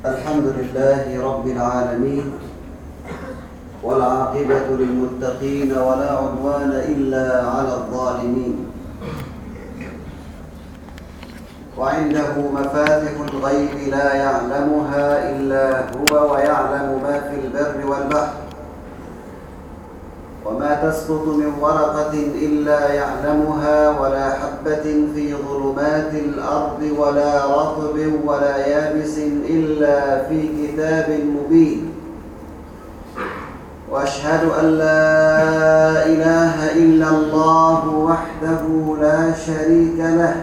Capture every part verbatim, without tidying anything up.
الحمد لله رب العالمين، والعاقبة للمتقين ولا عدوان إلا على الظالمين. وعنده مفاتح الغيب لا يعلمها إلا هو، ويعلم ما في البر والبحر، وما تسقط من ورقة إلا يعلمها، ولا حبة في ظلمات الأرض ولا رطب ولا يابس إلا في كتاب مبين. وأشهد أن لا إله إلا الله وحده لا شريك له،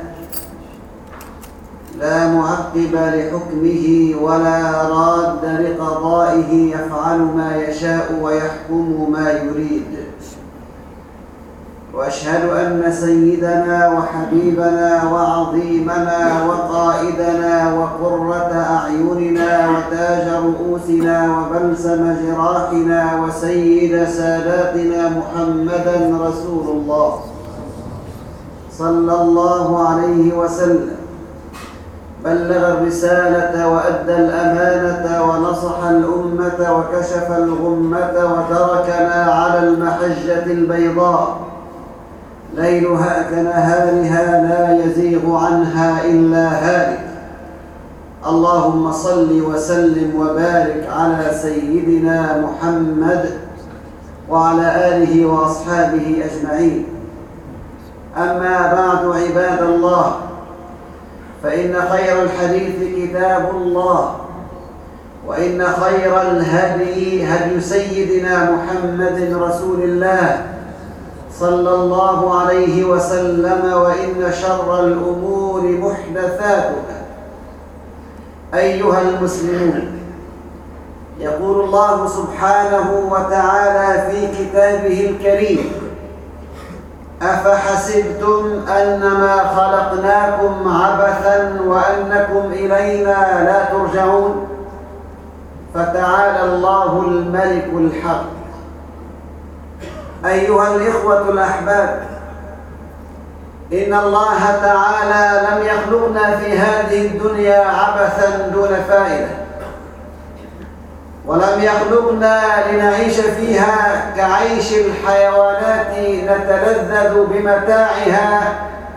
لا معقب لحكمه ولا راد لقضائه، يفعل ما يشاء ويحكم ما يريد. وأشهد أن سيدنا وحبيبنا وعظيمنا وقائدنا وقرة أعيننا وتاج رؤوسنا وبلسم جراحنا وسيد ساداتنا محمدًا رسول الله صلى الله عليه وسلم، بلغ الرسالة وأدى الأمانة ونصح الأمة وكشف الغمة، وتركنا على المحجة البيضاء ليلها كنهارها لا يزيغ عنها إلا هالك. اللهم صل وسلم وبارك على سيدنا محمد وعلى آله وأصحابه أجمعين. أما بعد، عباد الله، فإن خير الحديث كتاب الله، وإن خير الهدي هدي سيدنا محمد رسول الله صلى الله عليه وسلم، وإن شر الأمور محدثاتها. أيها المسلمون، يقول الله سبحانه وتعالى في كتابه الكريم: أفحسبتم أنما خلقناكم عبثا وأنكم إلينا لا ترجعون. فتعالى الله الملك الحق. أيها الإخوة الأحباب، إن الله تعالى لم يخلقنا في هذه الدنيا عبثا دون فائدة، ولم يخلقنا لنعيش فيها كعيش الحيوانات نتلذذ بمتاعها،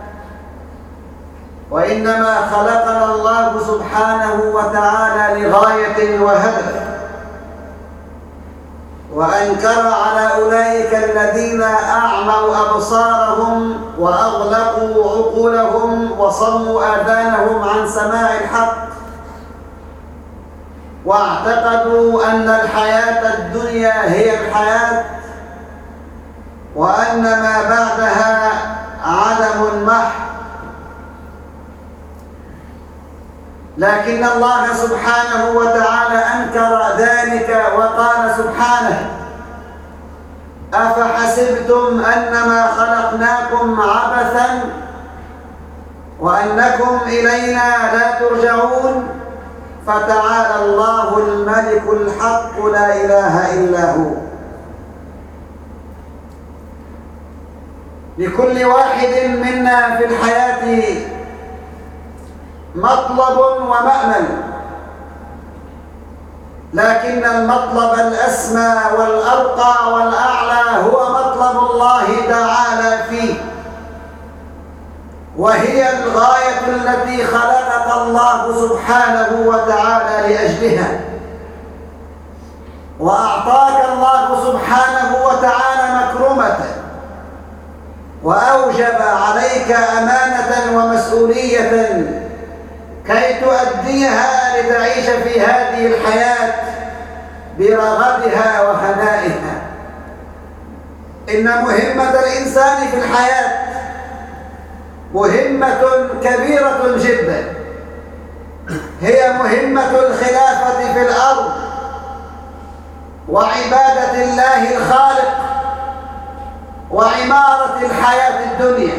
وإنما خلقنا الله سبحانه وتعالى لغاية وهدف. وأنكر على أولئك الذين أعموا أبصارهم وأغلقوا عقولهم وصموا آذانهم عن سماع الحق، واعتقدوا أن الحياة الدنيا هي الحياة، وأن ما بعدها عدم محض. لكن الله سبحانه وتعالى أنكر ذلك وقال سبحانه: أفحسبتم أنما خلقناكم عبثا وأنكم إلينا لا ترجعون. فتعالى الله الملك الحق لا إله إلا هو. لكل واحد منا في الحياة مطلب ومأمل، لكن المطلب الأسمى والأرقى والأعلى هو مطلب الله تعالى فيه، وهي الغاية التي خلقك الله سبحانه وتعالى لأجلها. وأعطاك الله سبحانه وتعالى مكرمة، وأوجب عليك أمانة ومسؤولية كي تؤديها لتعيش في هذه الحياة برغدها وهنائها. إن مهمة الإنسان في الحياة مهمة كبيرة جدا، هي مهمة الخلافة في الأرض وعبادة الله الخالق وعمارة الحياة الدنيا.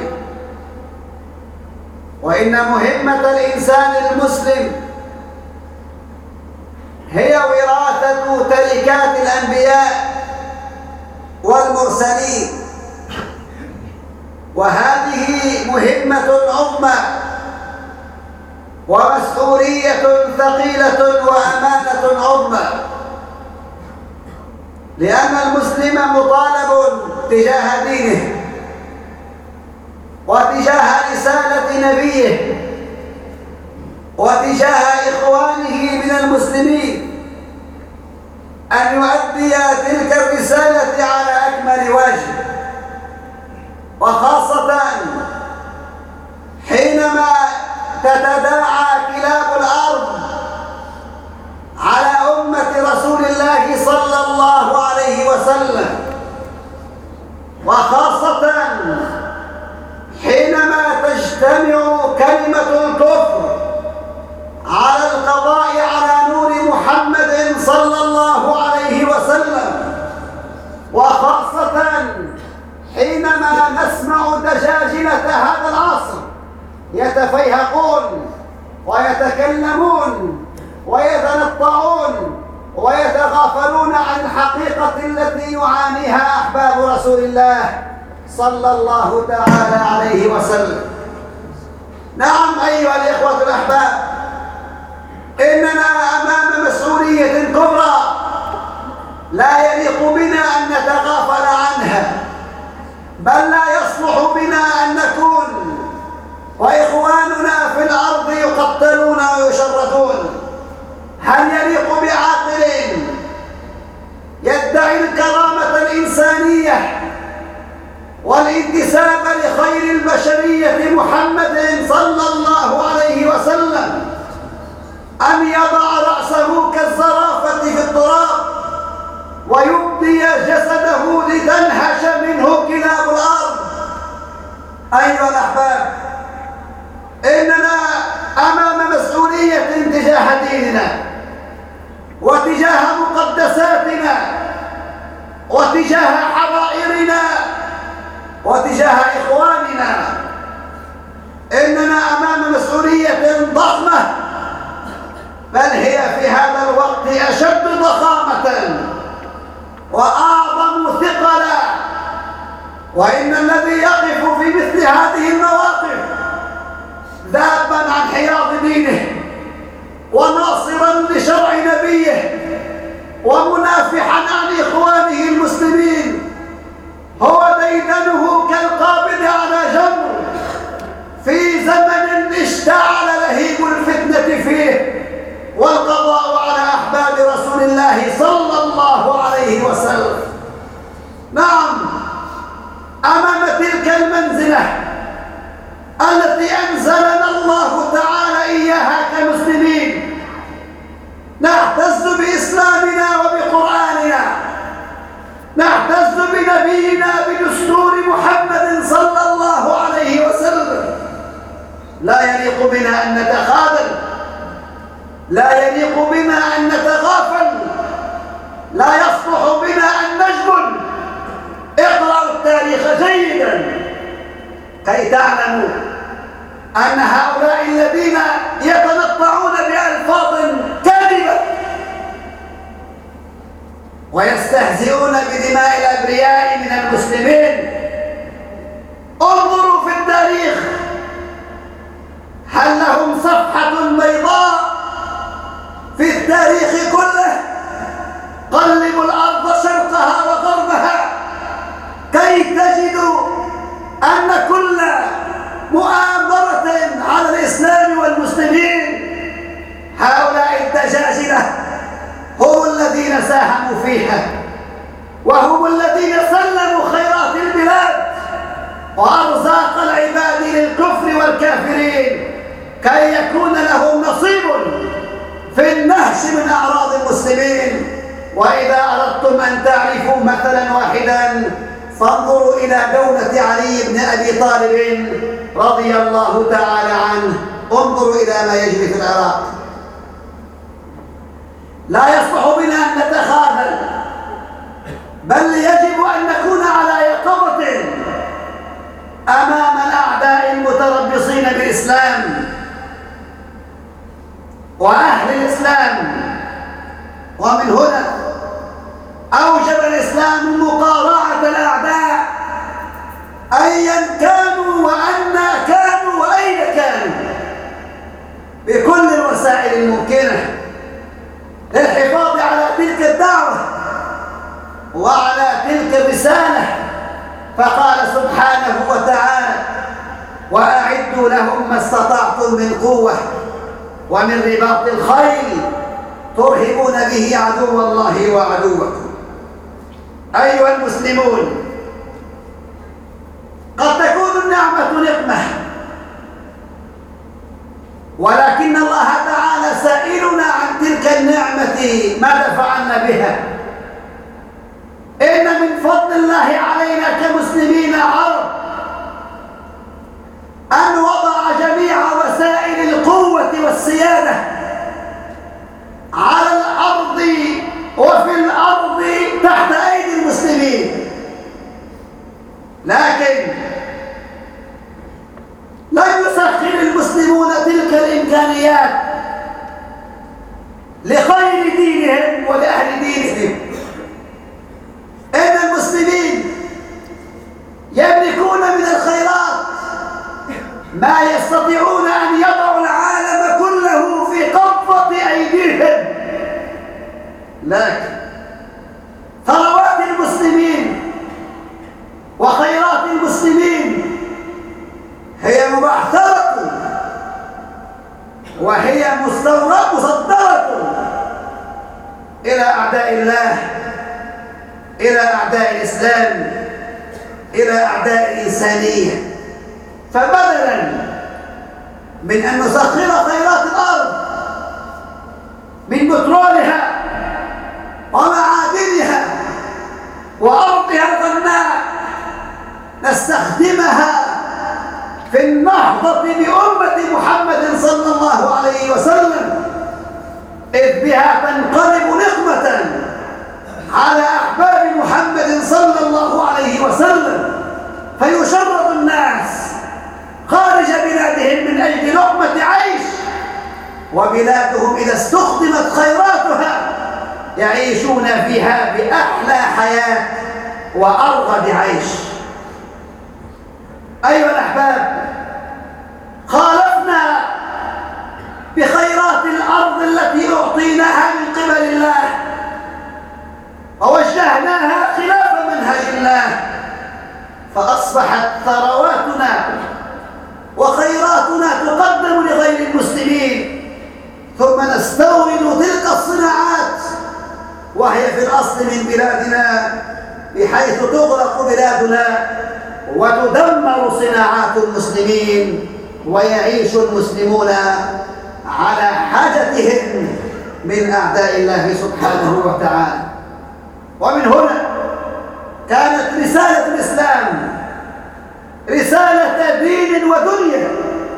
وإن مهمة الإنسان المسلم هي وراثة تركات الأنبياء والمرسلين، وهذه مهمة عظمى ومسؤولية ثقيلة وأمانة عظمى، لأن المسلم مطالب تجاه دينه وتجاه رسالة نبيه وتجاه إخوانه من المسلمين أن يؤدي تلك الرسالة على أكمل وجه، وخاصة حينما تتداعى كلاب الأرض على أمة رسول الله صلى الله عليه وسلم، وخاصة حينما تجتمع كلمة الكفر على القضاء على نور محمد صلى الله عليه وسلم، وخاصة حينما نسمع دجاجلة هذا العصر يتفيهقون ويتكلمون ويتنطعون ويتغافلون عن الحقيقة التي يعانيها أحباب رسول الله صلى الله تعالى عليه وسلم. نعم أيها الإخوة الأحباب، إننا أمام مسؤولية كبرى لا يليق بنا أن نتغافل عنها، بل لا يصلح بنا أن نكون وإخواننا في الأرض يقتلون ويشردون. هل يليق بعاقل يدعي الكرامة الإنسانية والانتساب لخير البشرية محمد صلى الله عليه وسلم أن يضع رأسه كالزرافة في التراب ويبدي جسده لتنهش منه كلاب الأرض؟ أيها الأحباب، إننا أمام مسؤولية تجاه ديننا وتجاه مقدساتنا وتجاه حرائرنا وتجاه إخواننا. إننا أمام مسؤولية ضخمة، بل هي في هذا الوقت أشد ضخامة وأعظم ثقلا. وإن الذي يقف في مثل هذه المواقف ذابا عن حياض دينه وناصرا لشرع نبيه ومنافحا عن إخوانه المسلمين هو ديدنه كالقابض على جمر في زمن اشتعل لهيب الفتنة فيه، والقضاء على أحباب رسول الله صلى الله عليه وسلم. نعم، أمام تلك المنزلة التي أنزلنا الله تعالى إياها كمسلمين نعتز بإسلامنا وبقرآننا، نعتز بنبينا بدستور محمد صلى الله عليه وسلم. لا يليق بنا أن نتخاذل، لا يليق بنا أن نتغافل، لا يصلح بنا أن نجبن. اقرأوا التاريخ جيدا كي تعلموا أن هؤلاء الذين يتنطعون بألفاظ كاذبة ويستهزئون بدماء الأبرياء من المسلمين، انظروا في التاريخ هل لهم صفحة بيضاء في التاريخ كله؟ قلبوا الأرض شرقها وغربها كي تجدوا أن كل مؤامرة على الإسلام والمسلمين هؤلاء الدجاجلة هم الذين ساهموا فيها، وهم الذين سلموا خيرات البلاد وأرزاق العباد للكفر والكافرين كي يكون لهم نصيب في النهش من أعراض المسلمين. وإذا أردتم أن تعرفوا مثلا واحدا فانظروا إلى دولة علي بن أبي طالب رضي الله تعالى عنه، انظروا إلى ما يجري في العراق. لا يصلح بنا أن نتخاذل، بل يجب أن نكون على يقظة أمام الأعداء المتربصين بالإسلام وأهل الإسلام. ومن هنا أوجب الإسلام مقارعة الأعداء أيا كانوا وأنا كانوا وأين كانوا بكل وعلى تلك الرسالة، فقال سبحانه وتعالى: وأعدوا لهم ما استطعتم من قوة ومن رباط الخيل ترهبون به عدو الله وعدوكم. أيها المسلمون، قد تكون النعمة نقمة، ولكن الله تعالى سائلنا عن تلك النعمة ماذا فعلنا بها. إن من فضل الله علينا كمسلمين عرب أن وضع جميع وسائل القوة والسيادة على الأرض وفي الأرض تحت أيدي المسلمين، لكن لن يسخر المسلمون تلك الإمكانيات لخير دينهم ولأهل دينهم. إن المسلمين يملكون من الخيرات ما يستطيعون أن يضعوا العالم كله في قبضة أيديهم، لكن ثروات المسلمين وخيرات المسلمين هي مبعثرة وهي مستوردة مصدرة إلى أعداء الله، إلى أعداء الإسلام، إلى أعداء الإنسانية. فبدلا من أن نسخر خيرات الأرض من بترولها ومعادنها وأرضها الغناء، نستخدمها في النهضة بأمة محمد صلى الله عليه وسلم، إذ بها تنقلب نقمة على أحباب محمد صلى الله عليه وسلم، فيشرد الناس خارج بلادهم من أجل لقمة عيش، وبلادهم إذا استخدمت خيراتها يعيشون فيها بأحلى حياة وأرغد عيش. أيها الأحباب، خالفنا بخيرات الأرض التي أعطيناها من قبل الله ووجهناها خلاف منهج الله، فأصبحت ثرواتنا وخيراتنا تقدم لغير المسلمين، ثم نستورد تلك الصناعات وهي في الأصل من بلادنا، بحيث تغرق بلادنا وتدمر صناعات المسلمين، ويعيش المسلمون على حاجتهم من أعداء الله سبحانه وتعالى. ومن هنا كانت رسالة الإسلام رسالة دين ودنيا،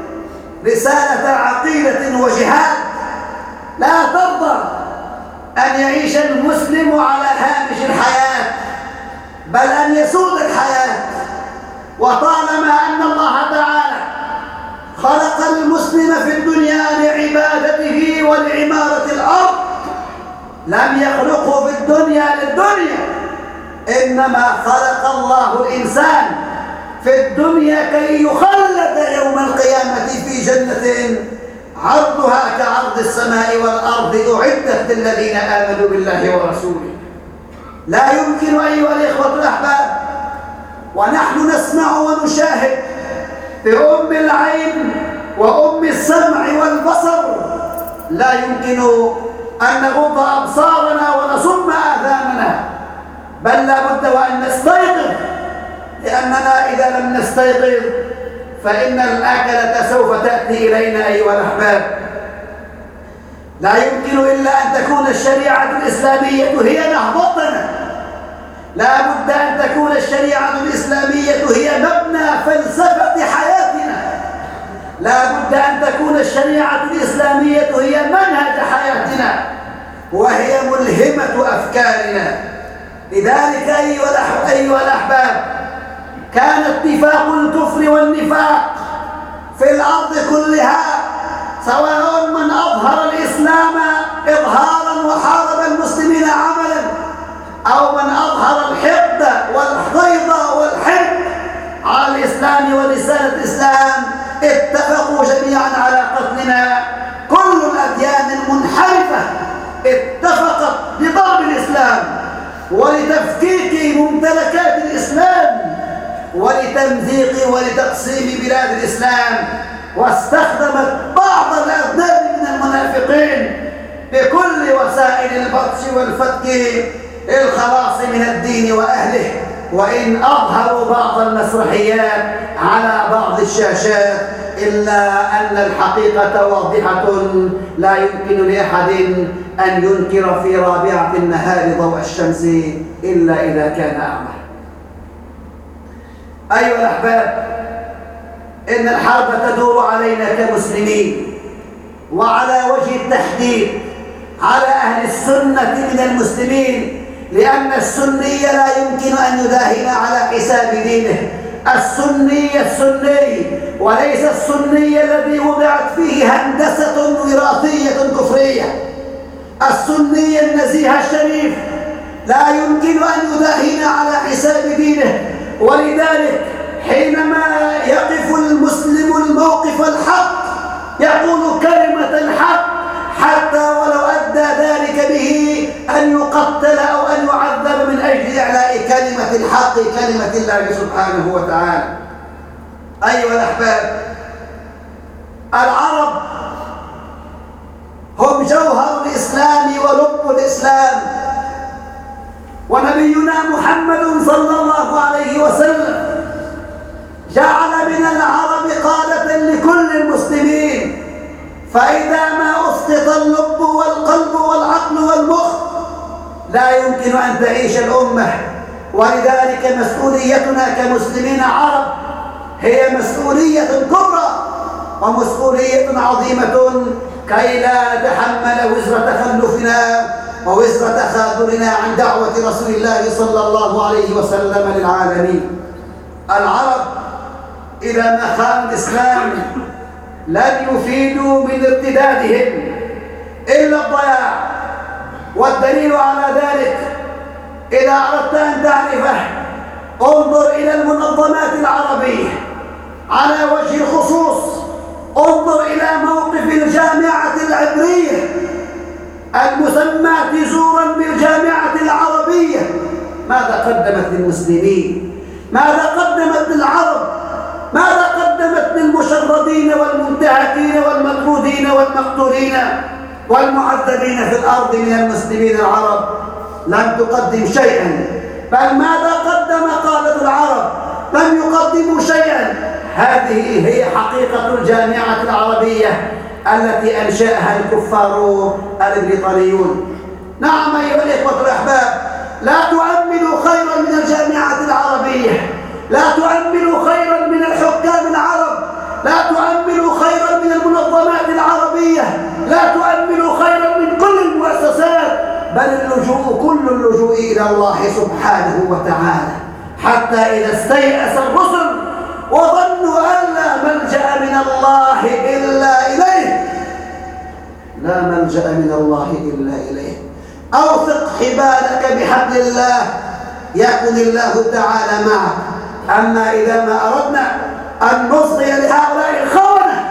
رسالة عقيدة وجهاد. لا ترضى أن يعيش المسلم على هامش الحياة، بل أن يسود الحياة. وطالما أن الله تعالى خلق المسلم في الدنيا لعبادته ولعمارة الأرض، لم يخلقه في الدنيا للدنيا، إنما خلق الله الإنسان في الدنيا كي يخلد يوم القيامة في جنة عرضها كعرض السماء والأرض، أعدت للذين آمنوا بالله ورسوله. لا يمكن أيها الإخوة الأحباب ونحن نسمع ونشاهد بأم العين وأم السمع والبصر، لا يمكن أن نغض أبصارنا ونصم آذاننا، بل لا بد وأن نستيقظ، لأننا إذا لم نستيقظ فإن الأكلة سوف تأتي إلينا أيها الأحباب. لا يمكن إلا أن تكون الشريعة الإسلامية هي نهضتنا، لا بد أن تكون الشريعة الإسلامية هي مبنى فلسفة حياتنا، لا بد أن تكون الشريعة الإسلامية هي منهج حياتنا، وهي ملهمة أفكارنا. لذلك أيها الأحباب، كان اتفاق الكفر والنفاق في الأرض كلها، سواء من أظهر الإسلام إظهارا وحارب المسلمين عملا، أو من أظهر الحقد والحقيض والحقد على الإسلام ورسالة الإسلام، اتفقوا جميعا على قتلنا. كل الأديان المنحرفة اتفقت لضرب الإسلام ولتفكير ولتمزيق ولتقسيم بلاد الإسلام، واستخدمت بعض الأذناب من المنافقين بكل وسائل البطش والفتك للخلاص من الدين وأهله، وإن أظهروا بعض المسرحيات على بعض الشاشات، إلا أن الحقيقة واضحة لا يمكن لأحد أن ينكر في رابعة النهار ضوء الشمس إلا إذا كان أعمى. أيها الأحباب، إن الحرب تدور علينا كمسلمين، وعلى وجه التحديد على أهل السنة من المسلمين، لأن السني لا يمكن أن يداهن على حساب دينه. السني السني، وليس السني الذي وضعت فيه هندسة وراثية كفرية. السني النزيه الشريف لا يمكن أن يداهن على حساب دينه، ولذلك حينما يقف المسلم الموقف الحق يقول كلمة الحق، حتى ولو أدى ذلك به أن يقتل أو أن يعذب من أجل إعلاء كلمة الحق، كلمة الله سبحانه وتعالى. أيها الأحباب، العرب هم جوهر الإسلام ولب الإسلام، ونبينا محمد صلى الله عليه وسلم جعل من العرب قادة لكل المسلمين، فإذا ما أسقط اللب والقلب والعقل والمخ لا يمكن أن تعيش الأمة. ولذلك مسؤوليتنا كمسلمين عرب هي مسؤولية كبرى ومسؤولية عظيمة، كي لا نتحمل وزر تخلفنا ووزر تخاذلنا عن دعوة رسول الله صلى الله عليه وسلم للعالمين. العرب إذا ما خان الإسلام لن يفيدوا من ارتدادهم إلا الضياع، والدليل على ذلك إذا أردت أن تعرفه انظر إلى المنظمات العربية على وجه الخصوص، انظر إلى موقف الجامعة العبرية المسماة زورا بالجامعة العربية. ماذا قدمت للمسلمين؟ ماذا قدمت للعرب؟ ماذا قدمت للمشردين والمنتهكين والمطرودين والمقتولين والمعذبين في الأرض من المسلمين العرب؟ لم تقدم شيئا، بل ماذا قدم قادة العرب؟ لم يقدموا شيئا. هذه هي حقيقة الجامعة العربية التي أنشأها الكفار البريطانيون. نعم أيها الإخوة الأحباب، لا تؤملوا خيرا من الجامعة العربية، لا تؤملوا خيرا من الحكام العرب، لا تؤملوا خيرا من المنظمات العربية، لا تؤملوا خيرا من كل المؤسسات، بل اللجوء كل اللجوء إلى الله سبحانه وتعالى، حتى إذا استيأس الرسل وظنوا أن لا ملجأ من الله إلا إليه، لا ملجأ من الله إلا إليه. أوثق حبالك بحبل الله يكن الله تعالى معك. أما إذا ما أردنا أن نصغي لهؤلاء الخونة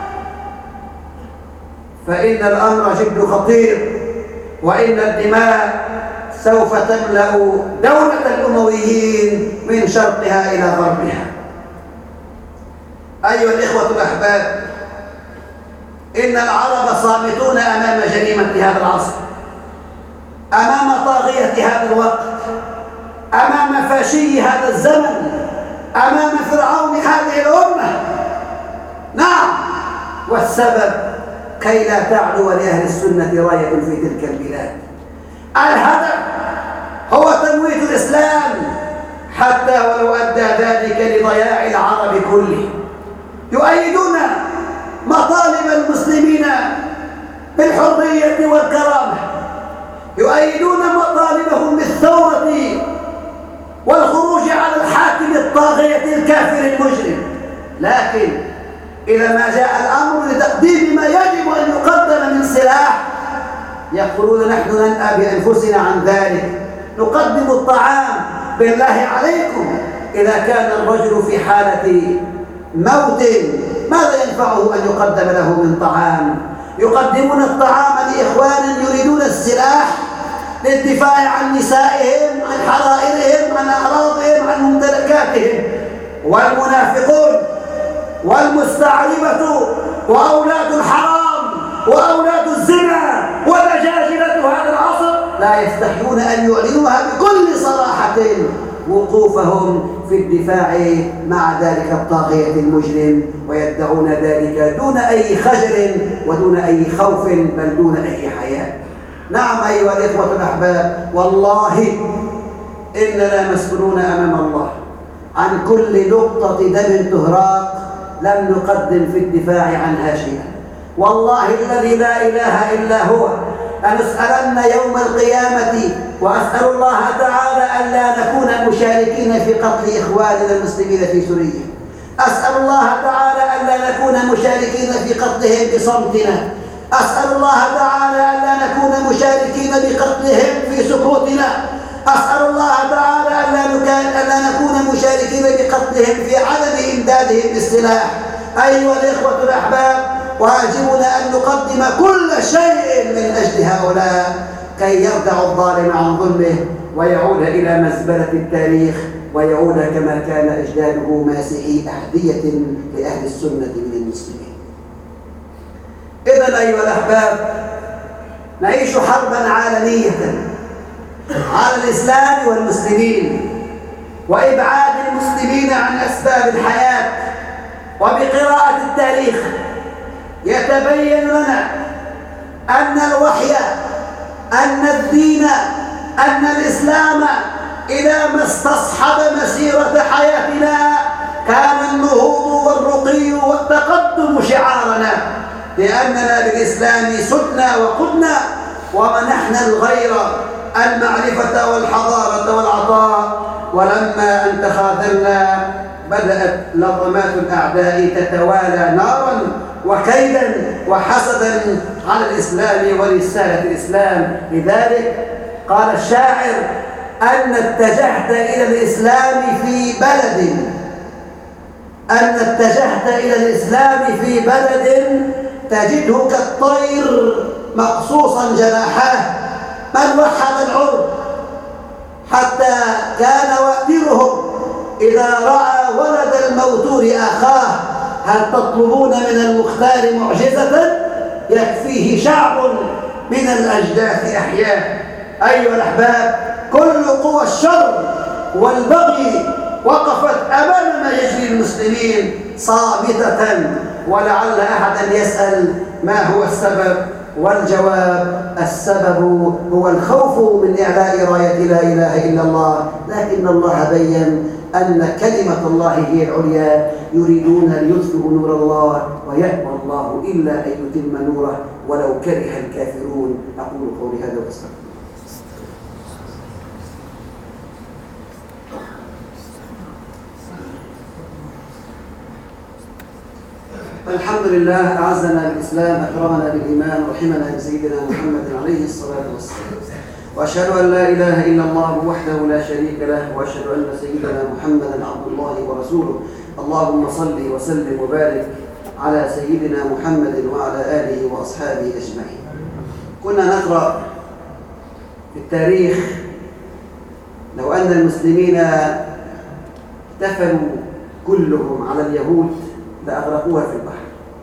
فإن الأمر جد خطير، وإن الدماء سوف تملأ دولة الأمويين من شرقها إلى غربها. أيها الإخوة الأحباب، إن العرب صامتون أمام جريمة هذا العصر، أمام طاغية هذا الوقت، أمام فاشي هذا الزمن، أمام فرعون هذه الأمة. نعم، والسبب كي لا تعلو لأهل السنة راية في تلك البلاد. الهدف هو تمويت الإسلام، حتى ولو أدى ذلك لضياع العرب كله. يؤيدون مطالب المسلمين بالحرية والكرامة، يؤيدون مطالبهم بالثورة والخروج على الحاكم الطاغية الكافر المجرم، لكن إذا ما جاء الأمر لتقديم ما يجب أن يقدم من سلاح يقولون نحن ننأى بأنفسنا عن ذلك، نقدم الطعام. بالله عليكم، إذا كان الرجل في حالة موت ماذا ينفعه أن يقدم له من طعام؟ يقدمون الطعام لإخوان يريدون السلاح للدفاع عن نسائهم، عن حرائرهم، عن أعراضهم، عن ممتلكاتهم. والمنافقون والمستعربة وأولاد الحرام وأولاد الزنا ودجاجلة هذا العصر لا يستحيون أن يعلنوها بكل صراحة وقوفهم في الدفاع مع ذلك الطاغية المجرم، ويدعون ذلك دون أي خجل ودون أي خوف بل دون أي حياء. نعم أيها الإخوة الأحباب، والله إننا مسؤولون أمام الله عن كل نقطة دم تهراق لم نقدم في الدفاع عنها شيئا. والله الذي لا إله إلا هو لنسألن يوم القيامة، وأسأل الله تعالى ألا نكون مشاركين في قتل إخواننا المسلمين في سوريا. أسأل الله تعالى ألا نكون مشاركين في قتلهم بصمتنا. أسأل الله تعالى ألا نكون مشاركين بقتلهم في سكوتنا. أسأل الله تعالى ألا نكون مشاركين بقتلهم في عدم إمدادهم بالسلاح. أيها الإخوة الأحباب، واجبنا أن نقدم كل شيء من أجل هؤلاء كي يردع الظالم عن ظلمه ويعود إلى مزبلة التاريخ، ويعود كما كان أجداده ماسحي أحذية لأهل السنة من المسلمين. إذن أيها الأحباب، نعيش حربا عالمية على الإسلام والمسلمين وإبعاد المسلمين عن أسباب الحياة. وبقراءة التاريخ يتبين لنا أن الوحي، أن الدين، أن الإسلام إذا ما استصحب مسيرة حياتنا كان النهوض والرقي والتقدم شعارنا، لأننا بالإسلام سدنا وقدنا ومنحنا الغير المعرفة والحضارة والعطاء. ولما أن تخاذلنا بدأت لطمات الأعداء تتوالى نارا وكيدا وحسدا على الإسلام ورسالة الإسلام. لذلك قال الشاعر: أن اتجهت إلى الإسلام في بلد أن اتجهت إلى الإسلام في بلد تجده كالطير مقصوصا جناحاه، من وحد العرب حتى كان وأترهم إذا رأى ولد الموتور أخاه: هل تطلبون من المختار معجزة؟ يكفيه شعب من الأجداث أحياء. أيها الأحباب، كل قوى الشر والبغي وقفت أمام ما يجري المسلمين صامتة، ولعل أحدا يسأل ما هو السبب؟ والجواب: السبب هو الخوف من إعلاء راية لا إله إلا الله. لكن الله بين أن كلمة الله هي العليا، يريدون ليطفئوا نور الله ويأبى الله إلا أن يتم نوره ولو كره الكافرون. أقول قولي هذا واستغفر. الحمد لله، أعزنا بالإسلام، أكرمنا بالإيمان، ورحمنا بسيدنا محمد عليه الصلاة والسلام. وأشهد أن لا إله إلا الله وحده لا شريك له، وأشهد أن سيدنا محمدا عبد الله ورسوله. اللهم صل وسلم وبارك على سيدنا محمد وعلى آله وأصحابه أجمعين. كنا نقرأ في التاريخ لو أن المسلمين احتفلوا كلهم على اليهود لأغرقوها في البحر،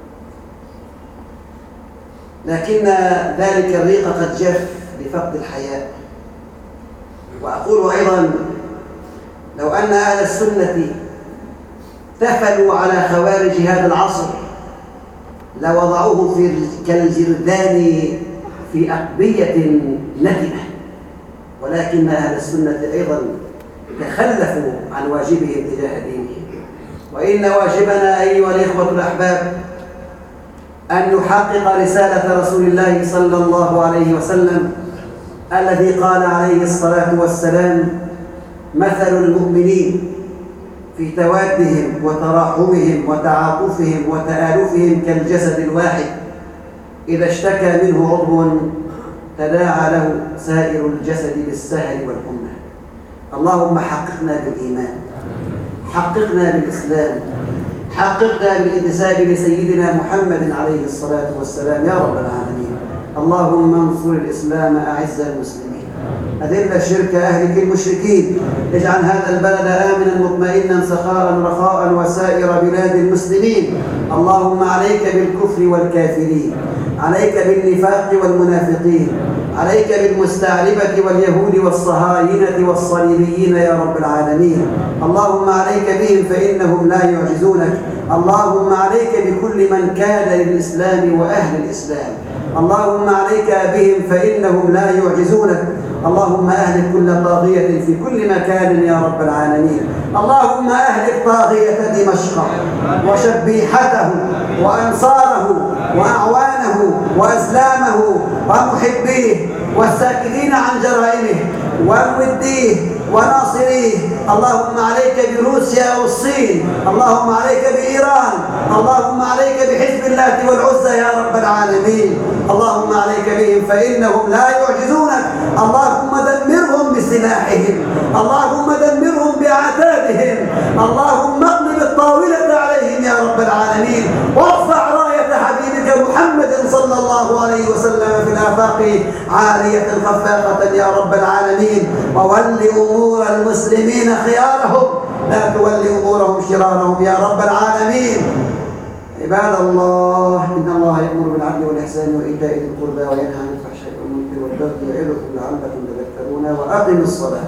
لكن ذلك الريق قد جف بفقد الحياة. وأقول أيضا لو أن أهل السنة احتفلوا على خوارج هذا العصر لوضعوه في كالجردان في أقبية نتنة، ولكن أهل السنة أيضا تخلفوا عن واجبهم تجاه دينهم. وإن واجبنا أيها الإخوة الأحباب أن نحقق رسالة رسول الله صلى الله عليه وسلم الذي قال عليه الصلاة والسلام: مثل المؤمنين في توادهم وتراحمهم وتعاطفهم وتآلفهم كالجسد الواحد إذا اشتكى منه عضو تداعى له سائر الجسد بالسهر والحمى. اللهم حققنا بالإيمان، حققنا بالإسلام، حققنا بالانتساب لسيدنا محمد عليه الصلاة والسلام يا رب العالمين. اللهم انصر الإسلام، أعز المسلمين. أذل الشرك أهلك المشركين. اجعل هذا البلد آمنا مطمئنا سخاء رخاء وسائر بلاد المسلمين. اللهم عليك بالكفر والكافرين، عليك بالنفاق والمنافقين، عليك بالمستعربة واليهود والصهاينة والصليبيين يا رب العالمين. اللهم عليك بهم فإنهم لا يعجزونك. اللهم عليك بكل من كاد للإسلام وأهل الإسلام. اللهم عليك بهم فإنهم لا يعجزونك. اللهم أهلك كل طاغية في كل مكان يا رب العالمين. اللهم أهلك طاغية دمشق وشبيحته وأنصاره وأعوانه وأزلامه ومحبيه والساكتين عن جرائمه وموديه وناصريه. اللهم عليك بروسيا والصين. اللهم عليك بإيران. اللهم عليك بحزب الله والعزى يا رب العالمين. اللهم عليك بهم فإنهم لا يعجزونك. اللهم دمرهم بسلاحهم. اللهم دمرهم بعتادهم. اللهم اقلب الطاولة عليهم يا رب العالمين، وارفع راية حبيبك محمد صلى الله عليه وسلم في الآفاق عالية خفاقة يا رب العالمين. وول أمور المسلمين خيارهم، لا تول أمورهم شرارهم يا رب العالمين. عباد الله، إن الله يأمر بالعدل والإحسان وإيتاء ذي القربى وينهى عن الفحشاء والمنكر والبغي يعظكم لعلكم تذكرون. وأقم الصلاة.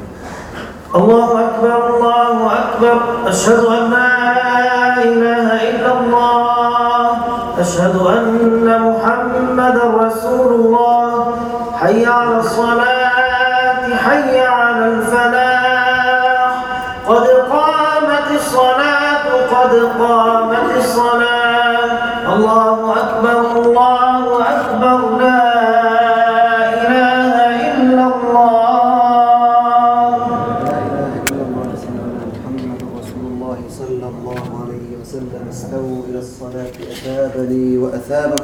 الله أكبر الله أكبر. أشهد أن لا إله إلا الله. أشهد أن محمدا رسول الله. حي على الصلاة، حي على الفلاح. قد قامت الصلاة، قد قامت الصلاة. الله أكبر الله أكبر. لا إله إلا الله. صلى الله عليه وسلم. استووا إلى الصلاة أثابني وأثابكم